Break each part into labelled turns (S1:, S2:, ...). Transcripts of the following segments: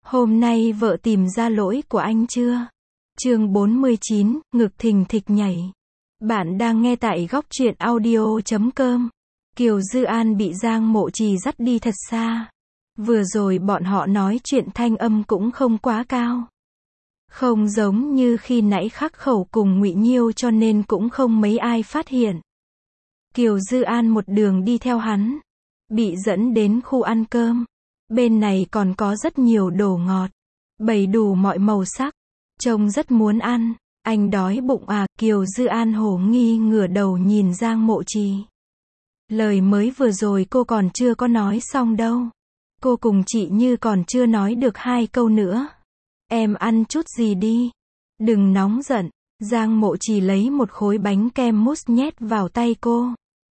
S1: Hôm nay vợ tìm ra lỗi của anh chưa? Chương 49, ngực thình thịch nhảy. Bạn đang nghe tại góc truyện audio.com. Kiều Dư An bị Giang Mộ Trì dắt đi thật xa. Vừa rồi bọn họ nói chuyện thanh âm cũng không quá cao. Không giống như khi nãy khắc khẩu cùng Ngụy Nhiêu, cho nên cũng không mấy ai phát hiện. Kiều Dư An một đường đi theo hắn, bị dẫn đến khu ăn cơm. Bên này còn có rất nhiều đồ ngọt, bày đủ mọi màu sắc, trông rất muốn ăn. Anh đói bụng à? Kiều Dư An hồ nghi ngửa đầu nhìn Giang Mộ Trì. Lời mới vừa rồi cô còn chưa có nói xong đâu. Cô cùng chị Như còn chưa nói được 2 câu nữa. Em ăn chút gì đi, đừng nóng giận. Giang Mộ Trì lấy một khối bánh kem mousse nhét vào tay cô.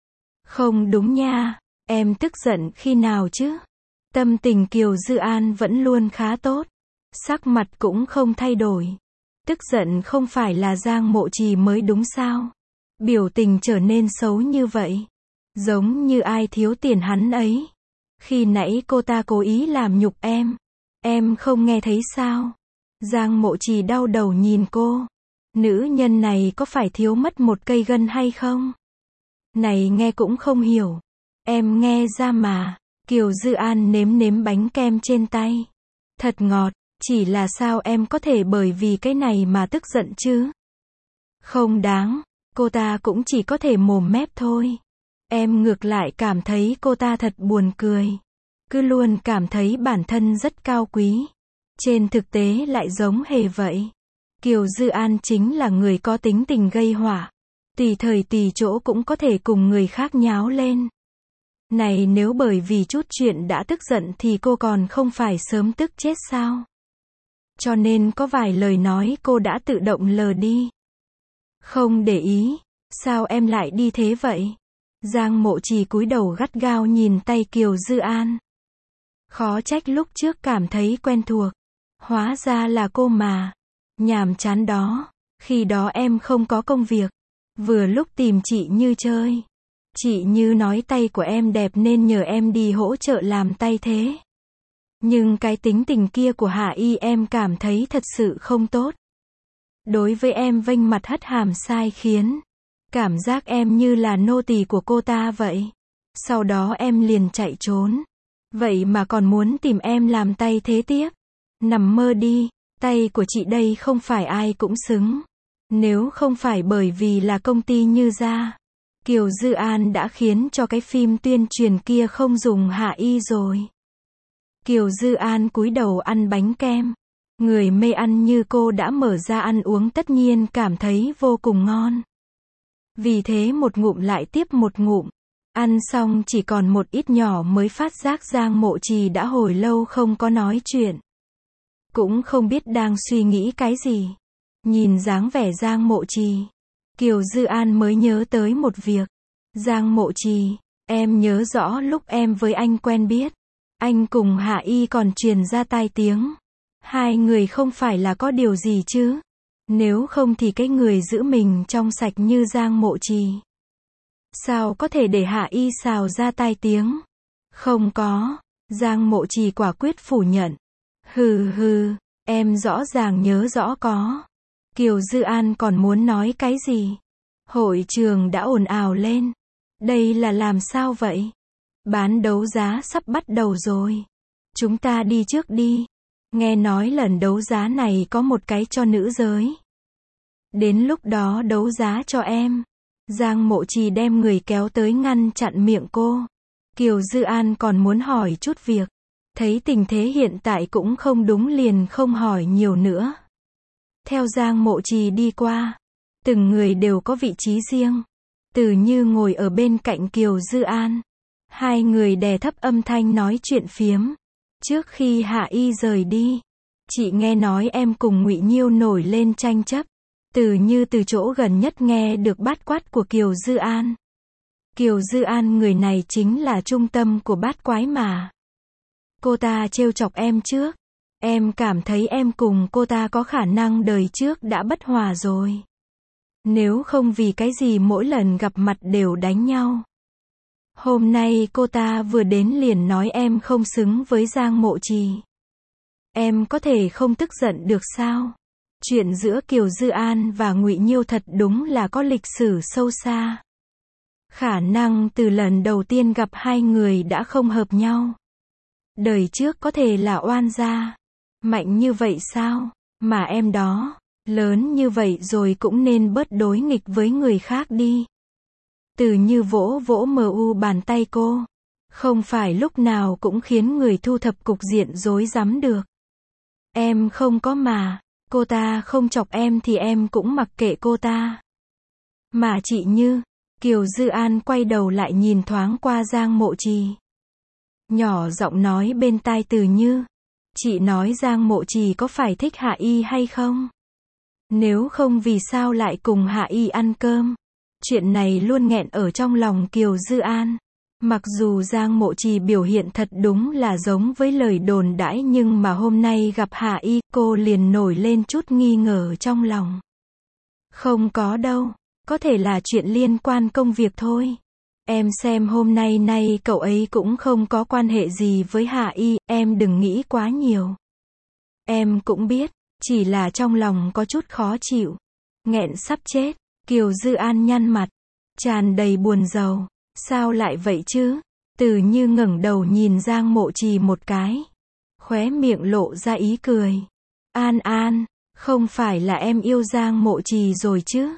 S1: Không đúng nha, em tức giận khi nào chứ? Tâm tình Kiều Dư An vẫn luôn khá tốt, sắc mặt cũng không thay đổi. Tức giận không phải là Giang Mộ Trì mới đúng sao? Biểu tình trở nên xấu như vậy, giống như ai thiếu tiền hắn ấy. Khi nãy cô ta cố ý làm nhục em không nghe thấy sao? Giang Mộ Trì đau đầu nhìn cô. Nữ nhân này có phải thiếu mất một cây gân hay không? Này nghe cũng không hiểu. Em nghe ra mà. Kiều Dư An nếm nếm bánh kem trên tay. Thật ngọt, chỉ là sao em có thể bởi vì cái này mà tức giận chứ? Không đáng, cô ta cũng chỉ có thể mồm mép thôi. Em ngược lại cảm thấy cô ta thật buồn cười. Cứ luôn cảm thấy bản thân rất cao quý. Trên thực tế lại giống hề vậy. Kiều Dư An chính là người có tính tình gây họa. Tùy thời tùy chỗ cũng có thể cùng người khác nháo lên. Này nếu bởi vì chút chuyện đã tức giận thì cô còn không phải sớm tức chết sao? Cho nên có vài lời nói cô đã tự động lờ đi. Không để ý, sao em lại đi thế vậy? Giang Mộ Trì cúi đầu gắt gao nhìn tay Kiều Dư An. Khó trách lúc trước cảm thấy quen thuộc. Hóa ra là cô mà. Nhàm chán đó. Khi đó em không có công việc. Vừa lúc tìm chị Như chơi. Chị Như nói tay của em đẹp nên nhờ em đi hỗ trợ làm tay thế. Nhưng cái tính tình kia của Hạ Y em cảm thấy thật sự không tốt. Đối với em vênh mặt hất hàm sai khiến. Cảm giác em như là nô tỳ của cô ta vậy. Sau đó em liền chạy trốn. Vậy mà còn muốn tìm em làm tay thế tiếp. Nằm mơ đi, tay của chị đây không phải ai cũng xứng. Nếu không phải bởi vì là công ty Như Gia, Kiều Dư An đã khiến cho cái phim tuyên truyền kia không dùng Hạ Y rồi. Kiều Dư An cúi đầu ăn bánh kem. Người mê ăn như cô đã mở ra ăn uống tất nhiên cảm thấy vô cùng ngon. Vì thế một ngụm lại tiếp một ngụm. Ăn xong chỉ còn một ít nhỏ mới phát giác Giang Mộ Trì đã hồi lâu không có nói chuyện. Cũng không biết đang suy nghĩ cái gì. Nhìn dáng vẻ Giang Mộ Trì, Kiều Dư An mới nhớ tới một việc. Giang Mộ Trì, em nhớ rõ lúc em với anh quen biết. Anh cùng Hạ Y còn truyền ra tai tiếng. 2 người không phải là có điều gì chứ? Nếu không thì cái người giữ mình trong sạch như Giang Mộ Trì, sao có thể để Hạ Y xào ra tai tiếng? Không có. Giang Mộ Trì quả quyết phủ nhận. Hừ, em rõ ràng nhớ rõ có. Kiều Dư An còn muốn nói cái gì? Hội trường đã ồn ào lên. Đây là làm sao vậy? Bán đấu giá sắp bắt đầu rồi. Chúng ta đi trước đi. Nghe nói lần đấu giá này có một cái cho nữ giới. Đến lúc đó đấu giá cho em. Giang Mộ Trì đem người kéo tới ngăn chặn miệng cô. Kiều Dư An còn muốn hỏi chút việc. Thấy tình thế hiện tại cũng không đúng liền không hỏi nhiều nữa. Theo Giang Mộ Trì đi qua. Từng người đều có vị trí riêng. Từ Như ngồi ở bên cạnh Kiều Dư An. 2 người đè thấp âm thanh nói chuyện phiếm. Trước khi Hạ Y rời đi, chị nghe nói em cùng Ngụy Nhiêu nổi lên tranh chấp. Từ Như từ chỗ gần nhất nghe được bát quát của Kiều Dư An. Kiều Dư An người này chính là trung tâm của bát quái mà. Cô ta trêu chọc em trước. Em cảm thấy em cùng cô ta có khả năng đời trước đã bất hòa rồi. Nếu không vì cái gì mỗi lần gặp mặt đều đánh nhau. Hôm nay cô ta vừa đến liền nói em không xứng với Giang Mộ Trì. Em có thể không tức giận được sao? Chuyện giữa Kiều Dư An và Ngụy Nhiêu thật đúng là có lịch sử sâu xa. Khả năng từ lần đầu tiên gặp hai người đã không hợp nhau. Đời trước có thể là oan gia. Mạnh như vậy sao? Mà em đó, lớn như vậy rồi cũng nên bớt đối nghịch với người khác đi. Từ Như vỗ vỗ mu bàn tay cô. Không phải lúc nào cũng khiến người thu thập cục diện rối rắm được. Em không có mà. Cô ta không chọc em thì em cũng mặc kệ cô ta. Mà chị Như, Kiều Dư An quay đầu lại nhìn thoáng qua Giang Mộ Trì. Nhỏ giọng nói bên tai Từ Như. Chị nói Giang Mộ Trì có phải thích Hạ Y hay không? Nếu không vì sao lại cùng Hạ Y ăn cơm? Chuyện này luôn nghẹn ở trong lòng Kiều Dư An. Mặc dù Giang Mộ Trì biểu hiện thật đúng là giống với lời đồn đãi nhưng mà hôm nay gặp Hạ Y, cô liền nổi lên chút nghi ngờ trong lòng. Không có đâu, có thể là chuyện liên quan công việc thôi. Em xem hôm nay cậu ấy cũng không có quan hệ gì với Hạ Y, em đừng nghĩ quá nhiều. Em cũng biết, chỉ là trong lòng có chút khó chịu. Nghẹn sắp chết, Kiều Dư An nhăn mặt, tràn đầy buồn rầu. Sao lại vậy chứ? Từ Như ngẩng đầu nhìn Giang Mộ Trì một cái. Khóe miệng lộ ra ý cười. An An, không phải là em yêu Giang Mộ Trì rồi chứ?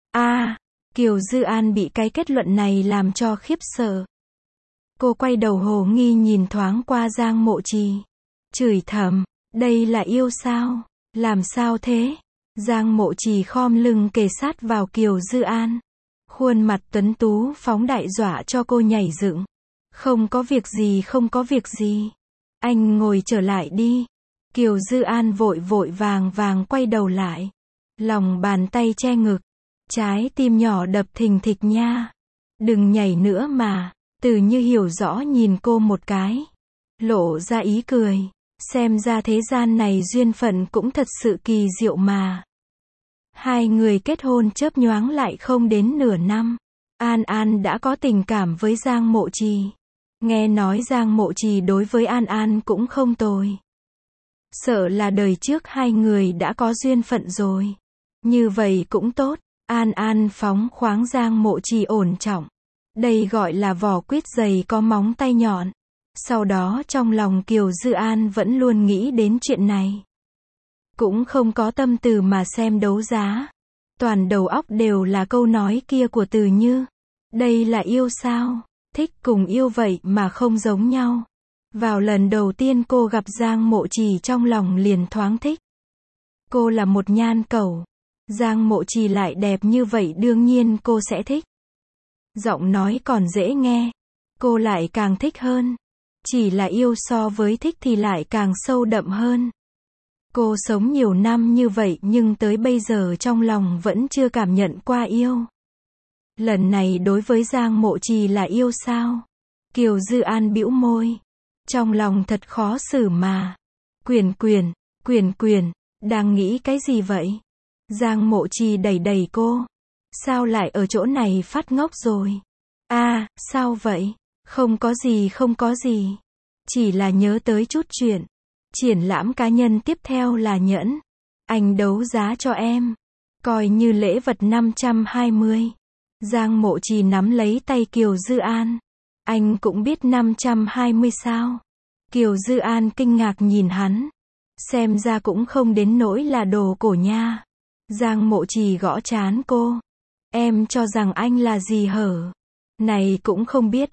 S1: Kiều Dư An bị cái kết luận này làm cho khiếp sợ. Cô quay đầu hồ nghi nhìn thoáng qua Giang Mộ Trì. Chửi thầm, đây là yêu sao? Làm sao thế? Giang Mộ Trì khom lưng kề sát vào Kiều Dư An. Khuôn mặt tuấn tú phóng đại dọa cho cô nhảy dựng. Không có việc gì, không có việc gì. Anh ngồi trở lại đi. Kiều Dư An vội vàng quay đầu lại. Lòng bàn tay che ngực. Trái tim nhỏ đập thình thịch nha. Đừng nhảy nữa mà. Từ Như hiểu rõ nhìn cô một cái. Lộ ra ý cười. Xem ra thế gian này duyên phận cũng thật sự kỳ diệu mà. Hai người kết hôn chớp nhoáng lại không đến nửa năm. An An đã có tình cảm với Giang Mộ Trì. Nghe nói Giang Mộ Trì đối với An An cũng không tồi. Sợ là đời trước hai người đã có duyên phận rồi. Như vậy cũng tốt. An An phóng khoáng Giang Mộ Trì ổn trọng. Đây gọi là vỏ quýt dày có móng tay nhọn. Sau đó trong lòng Kiều Dư An vẫn luôn nghĩ đến chuyện này. Cũng không có tâm tư mà xem đấu giá. Toàn đầu óc đều là câu nói kia của Từ Như. Đây là yêu sao? Thích cùng yêu vậy mà không giống nhau. Vào lần đầu tiên cô gặp Giang Mộ Trì trong lòng liền thoáng thích. Cô là một nhan cẩu. Giang Mộ Trì lại đẹp như vậy đương nhiên cô sẽ thích. Giọng nói còn dễ nghe. Cô lại càng thích hơn. Chỉ là yêu so với thích thì lại càng sâu đậm hơn. Cô sống nhiều năm như vậy nhưng tới bây giờ trong lòng vẫn chưa cảm nhận qua yêu. Lần này đối với Giang Mộ Trì là yêu sao? Kiều Dư An bĩu môi. Trong lòng thật khó xử mà. Quyền, đang nghĩ cái gì vậy? Giang Mộ Trì đẩy cô. Sao lại ở chỗ này phát ngốc rồi? Sao vậy? Không có gì. Chỉ là nhớ tới chút chuyện. Triển lãm cá nhân tiếp theo là nhẫn. Anh đấu giá cho em. Coi như lễ vật 520. Giang Mộ Trì nắm lấy tay Kiều Dư An. Anh cũng biết 520 sao? Kiều Dư An kinh ngạc nhìn hắn. Xem ra cũng không đến nỗi là đồ cổ nha. Giang Mộ Trì gõ trán cô. Em cho rằng anh là gì hở? Này cũng không biết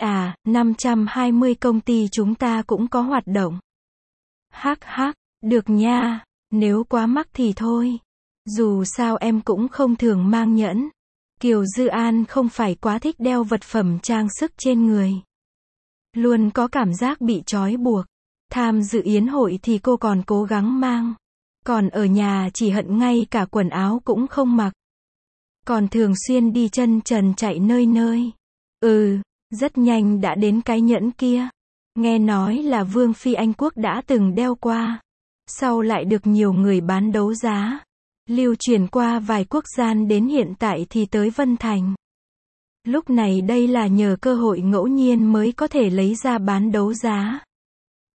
S1: 520 công ty chúng ta cũng có hoạt động. Hắc, được nha, nếu quá mắc thì thôi. Dù sao em cũng không thường mang nhẫn. Kiều Dư An không phải quá thích đeo vật phẩm trang sức trên người. Luôn có cảm giác bị trói buộc. Tham dự yến hội thì cô còn cố gắng mang. Còn ở nhà chỉ hận ngay cả quần áo cũng không mặc. Còn thường xuyên đi chân trần chạy nơi. Rất nhanh đã đến cái nhẫn kia. Nghe nói là Vương Phi Anh Quốc đã từng đeo qua. Sau lại được nhiều người bán đấu giá. Lưu truyền qua vài quốc gia đến hiện tại thì tới Vân Thành. Lúc này đây là nhờ cơ hội ngẫu nhiên mới có thể lấy ra bán đấu giá.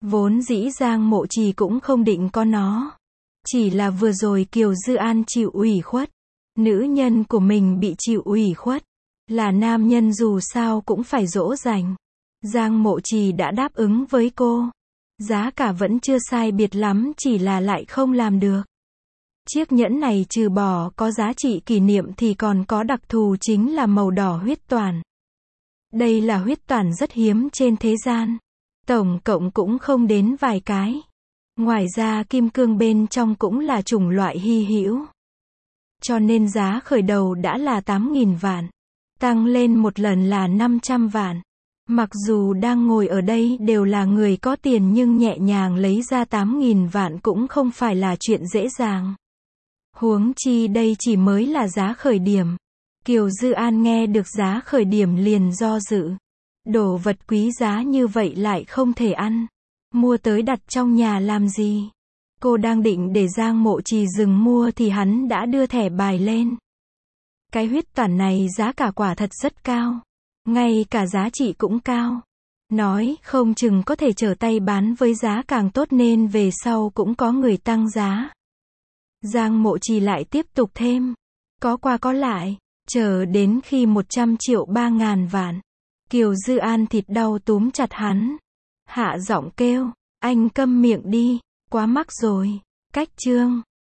S1: Vốn dĩ Giang Mộ Trì cũng không định có nó. Chỉ là vừa rồi Kiều Dư An chịu ủy khuất. Nữ nhân của mình bị chịu ủy khuất. Là nam nhân dù sao cũng phải dỗ dành. Giang Mộ Trì đã đáp ứng với cô. Giá cả vẫn chưa sai biệt lắm, chỉ là lại không làm được. Chiếc nhẫn này trừ bỏ có giá trị kỷ niệm thì còn có đặc thù chính là màu đỏ huyết toản. Đây là huyết toản rất hiếm trên thế gian. Tổng cộng cũng không đến vài cái. Ngoài ra kim cương bên trong cũng là chủng loại hy hữu. Cho nên giá khởi đầu đã là 8.000 vạn. Tăng lên một lần là 500 vạn. Mặc dù đang ngồi ở đây đều là người có tiền nhưng nhẹ nhàng lấy ra 8.000 vạn cũng không phải là chuyện dễ dàng. Huống chi đây chỉ mới là giá khởi điểm. Kiều Dư An nghe được giá khởi điểm liền do dự. Đồ vật quý giá như vậy lại không thể ăn. Mua tới đặt trong nhà làm gì? Cô đang định để Giang Mộ Trì dừng mua thì hắn đã đưa thẻ bài lên. Cái huyết toản này giá cả quả thật rất cao. Ngay cả giá trị cũng cao. Nói không chừng có thể trở tay bán với giá càng tốt nên về sau cũng có người tăng giá. Giang Mộ Trì lại tiếp tục thêm. Có qua có lại. Chờ đến khi 100 triệu 3.000 vạn. Kiều Dư An thịt đau túm chặt hắn. Hạ giọng kêu. Anh câm miệng đi. Quá mắc rồi. Cách chương.